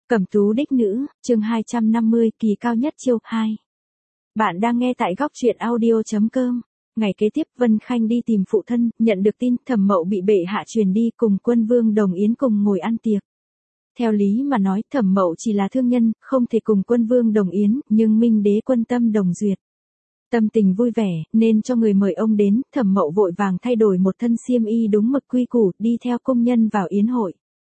Cẩm tú đích nữ, chương 250, kỳ cao nhất chiêu 2. Bạn đang nghe tại góc truyện audio.com. Ngày kế tiếp Vân Khanh đi tìm phụ thân, nhận được tin Thẩm Mậu bị bệ hạ truyền đi cùng Quân Vương Đồng Yến cùng ngồi ăn tiệc. Theo lý mà nói Thẩm Mậu chỉ là thương nhân, không thể cùng Quân Vương Đồng Yến, nhưng Minh Đế quân tâm đồng duyệt. Tâm tình vui vẻ, nên cho người mời ông đến, Thẩm Mậu vội vàng thay đổi một thân xiêm y đúng mực quy củ, đi theo công nhân vào yến hội.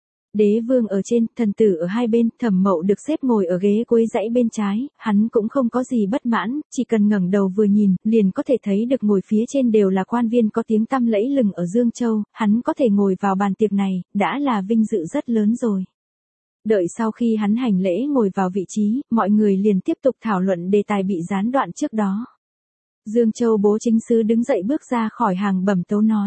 Đế vương ở trên, thần tử ở hai bên, Thẩm Mậu được xếp ngồi ở ghế cuối dãy bên trái, hắn cũng không có gì bất mãn, chỉ cần ngẩng đầu vừa nhìn, liền có thể thấy được ngồi phía trên đều là quan viên có tiếng tăm lẫy lừng ở Dương Châu, hắn có thể ngồi vào bàn tiệc này, đã là vinh dự rất lớn rồi. Đợi sau khi hắn hành lễ ngồi vào vị trí, mọi người liền tiếp tục thảo luận đề tài bị gián đoạn trước đó. Dương Châu bố chính sứ đứng dậy bước ra khỏi hàng bẩm tấu nói.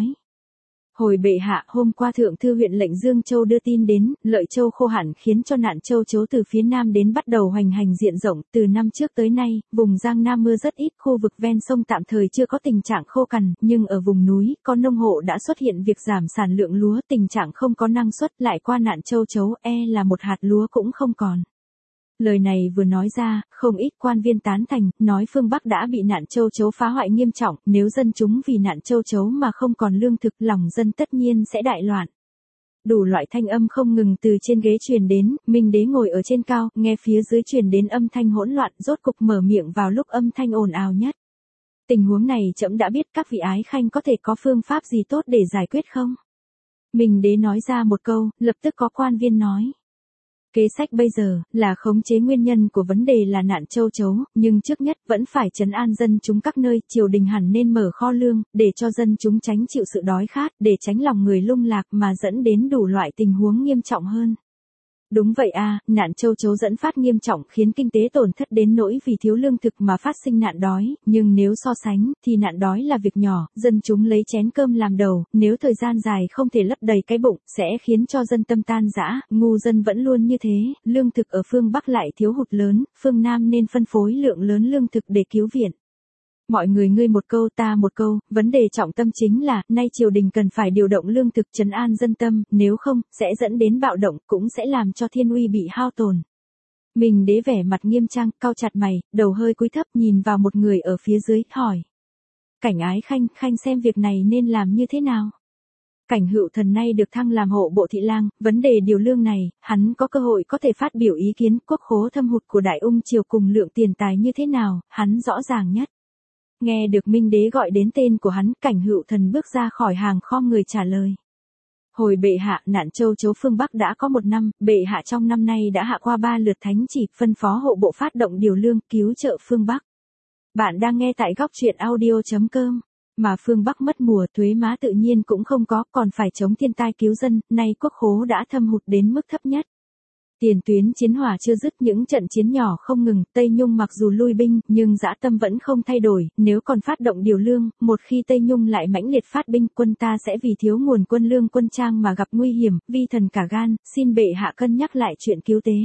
Hồi bệ hạ, hôm qua thượng thư huyện lệnh Dương Châu đưa tin đến, Lợi Châu khô hạn khiến cho nạn châu chấu từ phía nam đến bắt đầu hoành hành diện rộng, từ năm trước tới nay, vùng Giang Nam mưa rất ít, khu vực ven sông tạm thời chưa có tình trạng khô cằn, nhưng ở vùng núi, có nông hộ đã xuất hiện việc giảm sản lượng lúa, tình trạng không có năng suất, lại qua nạn châu chấu, là một hạt lúa cũng không còn. Lời này vừa nói ra, không ít quan viên tán thành, nói phương Bắc đã bị nạn châu chấu phá hoại nghiêm trọng, nếu dân chúng vì nạn châu chấu mà không còn lương thực, lòng dân tất nhiên sẽ đại loạn. Đủ loại thanh âm không ngừng từ trên ghế truyền đến, Minh Đế ngồi ở trên cao, nghe phía dưới truyền đến âm thanh hỗn loạn, rốt cục mở miệng vào lúc âm thanh ồn ào nhất. Tình huống này trẫm đã biết, các vị ái khanh có thể có phương pháp gì tốt để giải quyết không? Minh Đế nói ra một câu, lập tức có quan viên nói. Kế sách bây giờ là khống chế nguyên nhân của vấn đề là nạn châu chấu, nhưng trước nhất vẫn phải trấn an dân chúng các nơi, triều đình hẳn nên mở kho lương, để cho dân chúng tránh chịu sự đói khát, để tránh lòng người lung lạc mà dẫn đến đủ loại tình huống nghiêm trọng hơn. Đúng vậy nạn châu chấu dẫn phát nghiêm trọng khiến kinh tế tổn thất đến nỗi vì thiếu lương thực mà phát sinh nạn đói, nhưng nếu so sánh, thì nạn đói là việc nhỏ, dân chúng lấy chén cơm làm đầu, nếu thời gian dài không thể lấp đầy cái bụng, sẽ khiến cho dân tâm tan rã, ngu dân vẫn luôn như thế, lương thực ở phương Bắc lại thiếu hụt lớn, phương Nam nên phân phối lượng lớn lương thực để cứu viện. Mọi người ngươi một câu ta một câu, vấn đề trọng tâm chính là, nay triều đình cần phải điều động lương thực trấn an dân tâm, nếu không, sẽ dẫn đến bạo động, cũng sẽ làm cho thiên uy bị hao tổn. Minh Đế vẻ mặt nghiêm trang, cau chặt mày, đầu hơi cúi thấp nhìn vào một người ở phía dưới, hỏi. Cảnh ái khanh, khanh xem việc này nên làm như thế nào? Cảnh Hựu Thần nay được thăng làm hộ bộ thị lang, vấn đề điều lương này, hắn có cơ hội có thể phát biểu ý kiến, quốc khố thâm hụt của Đại Ung triều cùng lượng tiền tài như thế nào, hắn rõ ràng nhất. Nghe được Minh Đế gọi đến tên của hắn, Cảnh Hựu Thần bước ra khỏi hàng khom người trả lời. Hồi bệ hạ, nạn châu chấu phương Bắc đã có 1 năm, bệ hạ trong năm nay đã hạ qua 3 lượt thánh chỉ, phân phó hộ bộ phát động điều lương, cứu trợ phương Bắc. Bạn đang nghe tại góc truyện audio.com. Mà phương Bắc mất mùa, thuế má tự nhiên cũng không có, còn phải chống thiên tai cứu dân, nay quốc khố đã thâm hụt đến mức thấp nhất. Tiền tuyến chiến hỏa chưa dứt, những trận chiến nhỏ không ngừng, Tây Nhung mặc dù lui binh, nhưng dã tâm vẫn không thay đổi, nếu còn phát động điều lương, một khi Tây Nhung lại mãnh liệt phát binh, quân ta sẽ vì thiếu nguồn quân lương quân trang mà gặp nguy hiểm, vi thần cả gan, xin bệ hạ cân nhắc lại chuyện cứu tế.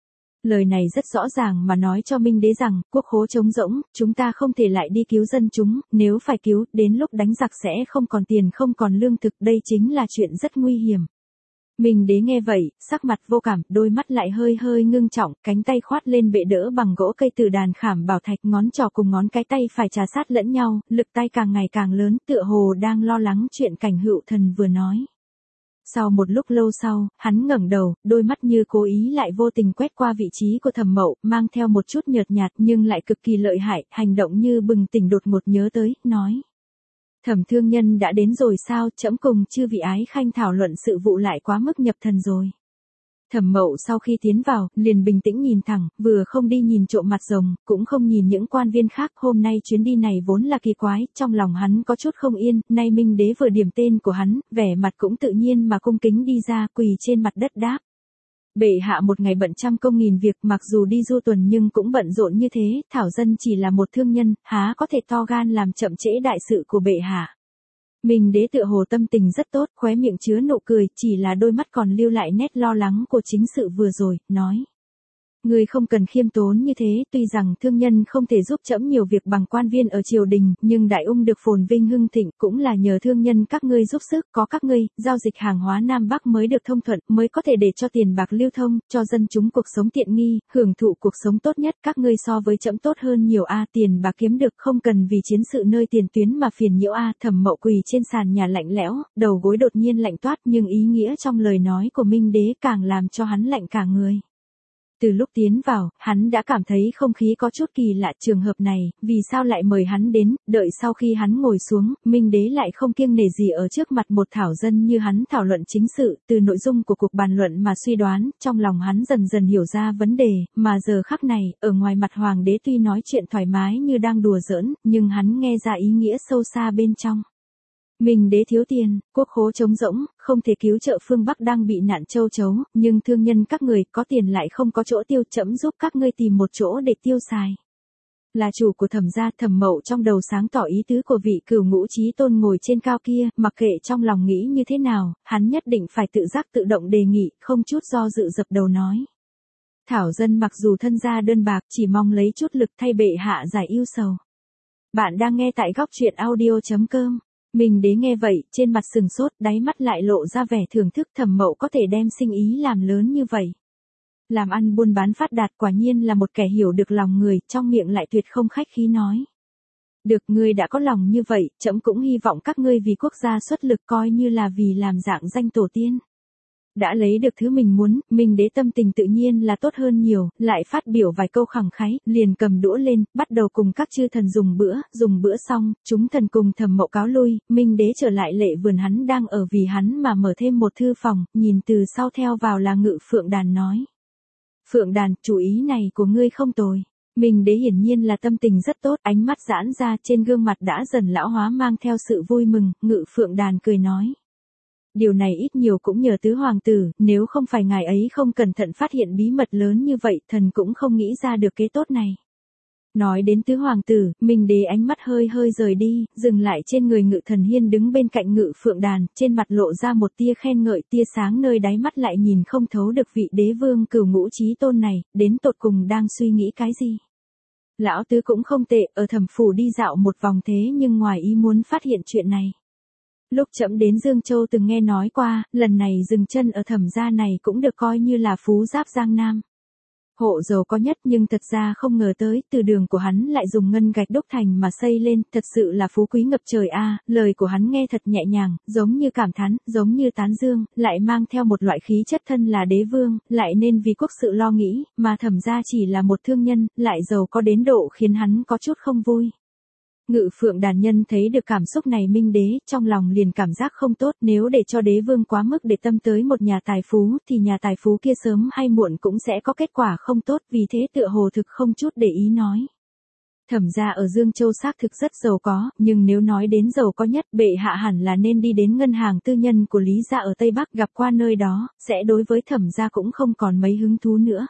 Lời này rất rõ ràng mà nói cho Minh Đế rằng, quốc khố trống rỗng, chúng ta không thể lại đi cứu dân chúng, nếu phải cứu, đến lúc đánh giặc sẽ không còn tiền không còn lương thực, đây chính là chuyện rất nguy hiểm. Minh Đế nghe vậy, sắc mặt vô cảm, đôi mắt lại hơi hơi ngưng trọng, cánh tay khoát lên bệ đỡ bằng gỗ cây từ đàn khảm bảo thạch, ngón trỏ cùng ngón cái tay phải trà sát lẫn nhau, lực tay càng ngày càng lớn, tựa hồ đang lo lắng chuyện Cảnh Hựu Thần vừa nói. Sau một lúc lâu sau, hắn ngẩng đầu, đôi mắt như cố ý lại vô tình quét qua vị trí của Thẩm Mậu, mang theo một chút nhợt nhạt nhưng lại cực kỳ lợi hại, hành động như bừng tỉnh đột ngột nhớ tới, nói. Thẩm thương nhân đã đến rồi sao, trẫm cùng chư vị ái khanh thảo luận sự vụ lại quá mức nhập thần rồi. Thẩm Mậu sau khi tiến vào, liền bình tĩnh nhìn thẳng, vừa không đi nhìn trộm mặt rồng, cũng không nhìn những quan viên khác, hôm nay chuyến đi này vốn là kỳ quái, trong lòng hắn có chút không yên, nay Minh Đế vừa điểm tên của hắn, vẻ mặt cũng tự nhiên mà cung kính đi ra, quỳ trên mặt đất đáp. Bệ hạ một ngày bận trăm công nghìn việc, mặc dù đi du tuần nhưng cũng bận rộn như thế, thảo dân chỉ là một thương nhân, há có thể to gan làm chậm trễ đại sự của bệ hạ. Minh Đế tựa hồ tâm tình rất tốt, khóe miệng chứa nụ cười, chỉ là đôi mắt còn lưu lại nét lo lắng của chính sự vừa rồi, nói. Ngươi không cần khiêm tốn như thế, tuy rằng thương nhân không thể giúp trẫm nhiều việc bằng quan viên ở triều đình, nhưng đại ung được phồn vinh hưng thịnh cũng là nhờ thương nhân các ngươi giúp sức, có các ngươi, giao dịch hàng hóa Nam Bắc mới được thông thuận, mới có thể để cho tiền bạc lưu thông, cho dân chúng cuộc sống tiện nghi, hưởng thụ cuộc sống tốt nhất, các ngươi so với trẫm tốt hơn nhiều a, tiền bạc kiếm được không cần vì chiến sự nơi tiền tuyến mà phiền nhiễu a. Thẩm Mậu quỳ trên sàn nhà lạnh lẽo, đầu gối đột nhiên lạnh toát, nhưng ý nghĩa trong lời nói của Minh Đế càng làm cho hắn lạnh cả người. Từ lúc tiến vào, hắn đã cảm thấy không khí có chút kỳ lạ, trường hợp này, vì sao lại mời hắn đến, đợi sau khi hắn ngồi xuống, Minh Đế lại không kiêng nể gì ở trước mặt một thảo dân như hắn thảo luận chính sự, từ nội dung của cuộc bàn luận mà suy đoán, trong lòng hắn dần dần hiểu ra vấn đề, mà giờ khắc này, ở ngoài mặt Hoàng đế tuy nói chuyện thoải mái như đang đùa giỡn, nhưng hắn nghe ra ý nghĩa sâu xa bên trong. Minh Đế thiếu tiền, quốc khố trống rỗng, không thể cứu trợ phương Bắc đang bị nạn châu chấu, nhưng thương nhân các người có tiền lại không có chỗ tiêu, trẫm giúp các ngươi tìm một chỗ để tiêu xài. Là chủ của Thẩm gia, Thẩm Mậu trong đầu sáng tỏ ý tứ của vị Cửu Ngũ Chí Tôn ngồi trên cao kia, mặc kệ trong lòng nghĩ như thế nào, hắn nhất định phải tự giác tự động đề nghị, không chút do dự dập đầu nói. Thảo dân mặc dù thân gia đơn bạc, chỉ mong lấy chút lực thay bệ hạ giải ưu sầu. Bạn đang nghe tại góc truyện audio.com. Minh Đế nghe vậy, trên mặt sừng sốt, đáy mắt lại lộ ra vẻ thưởng thức. Thẩm Mậu có thể đem sinh ý làm lớn như vậy. Làm ăn buôn bán phát đạt, quả nhiên là một kẻ hiểu được lòng người, trong miệng lại tuyệt không khách khí nói. Được, ngươi đã có lòng như vậy, trẫm cũng hy vọng các ngươi vì quốc gia xuất lực, coi như là vì làm dạng danh tổ tiên. Đã lấy được thứ mình muốn, Minh Đế tâm tình tự nhiên là tốt hơn nhiều, lại phát biểu vài câu khẳng khái, liền cầm đũa lên, bắt đầu cùng các chư thần dùng bữa xong, chúng thần cùng Thẩm Mậu cáo lui, Minh Đế trở lại lệ vườn hắn đang ở, vì hắn mà mở thêm một thư phòng, nhìn từ sau theo vào là Ngự Phượng Đàn nói. Phượng Đàn, chủ ý này của ngươi không tồi. Minh Đế hiển nhiên là tâm tình rất tốt, ánh mắt giãn ra, trên gương mặt đã dần lão hóa mang theo sự vui mừng. Ngự Phượng Đàn cười nói. Điều này ít nhiều cũng nhờ tứ hoàng tử, nếu không phải ngài ấy không cẩn thận phát hiện bí mật lớn như vậy, thần cũng không nghĩ ra được kế tốt này. Nói đến tứ hoàng tử, Minh Đế ánh mắt hơi rời đi, dừng lại trên người Ngự Thần Hiên đứng bên cạnh Ngự Phượng Đàn, trên mặt lộ ra một tia khen ngợi, tia sáng nơi đáy mắt lại nhìn không thấu được vị đế vương Cửu Ngũ Chí Tôn này, đến tột cùng đang suy nghĩ cái gì. Lão tứ cũng không tệ, ở Thẩm phủ đi dạo một vòng thế nhưng ngoài ý muốn phát hiện chuyện này. Lúc trẫm đến Dương Châu từng nghe nói qua, lần này dừng chân ở Thẩm gia này cũng được coi như là phú giáp Giang Nam. Hộ giàu có nhất, nhưng thật ra không ngờ tới, từ đường của hắn lại dùng ngân gạch đúc thành mà xây lên, thật sự là phú quý ngập trời a. Lời của hắn nghe thật nhẹ nhàng, giống như cảm thán, giống như tán dương, lại mang theo một loại khí chất thân là đế vương, lại nên vì quốc sự lo nghĩ, mà Thẩm gia chỉ là một thương nhân, lại giàu có đến độ khiến hắn có chút không vui. Ngự Phượng Đàn nhân thấy được cảm xúc này Minh Đế, trong lòng liền cảm giác không tốt, nếu để cho đế vương quá mức để tâm tới một nhà tài phú, thì nhà tài phú kia sớm hay muộn cũng sẽ có kết quả không tốt, vì thế tựa hồ thực không chút để ý nói. Thẩm gia ở Dương Châu xác thực rất giàu có, nhưng nếu nói đến giàu có nhất, bệ hạ hẳn là nên đi đến ngân hàng tư nhân của Lý gia ở Tây Bắc, gặp qua nơi đó, sẽ đối với Thẩm gia cũng không còn mấy hứng thú nữa.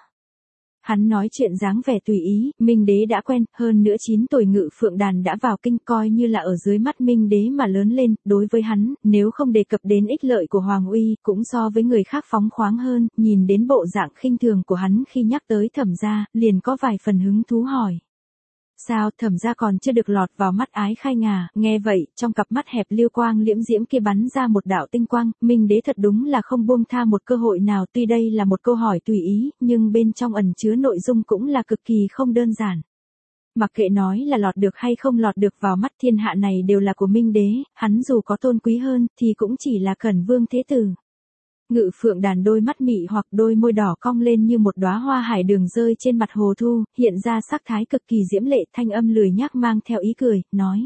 Hắn nói chuyện dáng vẻ tùy ý, Minh Đế đã quen, hơn nữa 9 tuổi Ngự Phượng Đàn đã vào kinh, coi như là ở dưới mắt Minh Đế mà lớn lên, đối với hắn, nếu không đề cập đến ích lợi của Hoàng uy, cũng so với người khác phóng khoáng hơn, nhìn đến bộ dạng khinh thường của hắn khi nhắc tới Thẩm gia, liền có vài phần hứng thú hỏi. Sao, Thẩm gia còn chưa được lọt vào mắt Ái Khai Ngà, nghe vậy, trong cặp mắt hẹp liêu quang liễm diễm kia bắn ra một đạo tinh quang, Minh Đế thật đúng là không buông tha một cơ hội nào, tuy đây là một câu hỏi tùy ý, nhưng bên trong ẩn chứa nội dung cũng là cực kỳ không đơn giản. Mặc kệ nói là lọt được hay không lọt được vào mắt, thiên hạ này đều là của Minh Đế, hắn dù có tôn quý hơn, thì cũng chỉ là Cẩn Vương thế tử. Ngự Phượng Đàn đôi mắt mị hoặc đôi môi đỏ cong lên như một đóa hoa hải đường rơi trên mặt hồ thu, hiện ra sắc thái cực kỳ diễm lệ, thanh âm lười nhác mang theo ý cười, nói.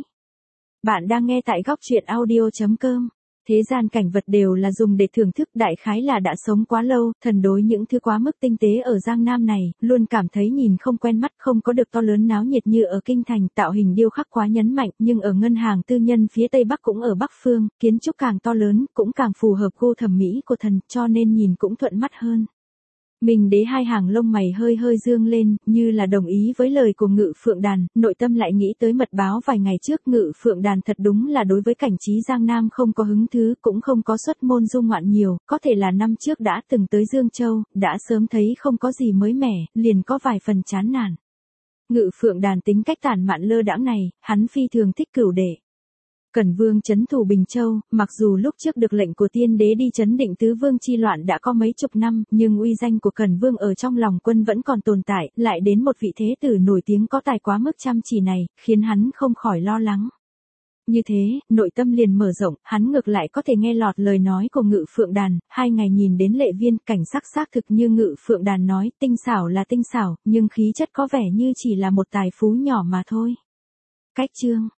Bạn đang nghe tại góc truyện audio.com. Thế gian cảnh vật đều là dùng để thưởng thức, đại khái là đã sống quá lâu, thần đối những thứ quá mức tinh tế ở Giang Nam này, luôn cảm thấy nhìn không quen mắt, không có được to lớn náo nhiệt như ở kinh thành, tạo hình điêu khắc quá nhấn mạnh, nhưng ở ngân hàng tư nhân phía Tây Bắc cũng ở Bắc Phương, kiến trúc càng to lớn, cũng càng phù hợp gu thẩm mỹ của thần, cho nên nhìn cũng thuận mắt hơn. Minh Đế hai hàng lông mày hơi hơi dương lên, như là đồng ý với lời của Ngự Phượng Đàn, nội tâm lại nghĩ tới mật báo vài ngày trước Ngự Phượng Đàn thật đúng là đối với cảnh trí Giang Nam không có hứng thú, cũng không có xuất môn du ngoạn nhiều, có thể là năm trước đã từng tới Dương Châu, đã sớm thấy không có gì mới mẻ, liền có vài phần chán nản. Ngự Phượng Đàn tính cách tản mạn lơ đãng này, hắn phi thường thích Cửu Đệ. Cẩn Vương trấn thủ Bình Châu, mặc dù lúc trước được lệnh của tiên đế đi trấn định tứ vương chi loạn đã có mấy chục năm, nhưng uy danh của Cẩn Vương ở trong lòng quân vẫn còn tồn tại, lại đến một vị thế tử nổi tiếng có tài quá mức chăm chỉ này, khiến hắn không khỏi lo lắng. Như thế, nội tâm liền mở rộng, hắn ngược lại có thể nghe lọt lời nói của Ngự Phượng Đàn, 2 ngày nhìn đến Lệ Viên, cảnh sắc xác thực như Ngự Phượng Đàn nói, tinh xảo là tinh xảo, nhưng khí chất có vẻ như chỉ là một tài phú nhỏ mà thôi. Cách chương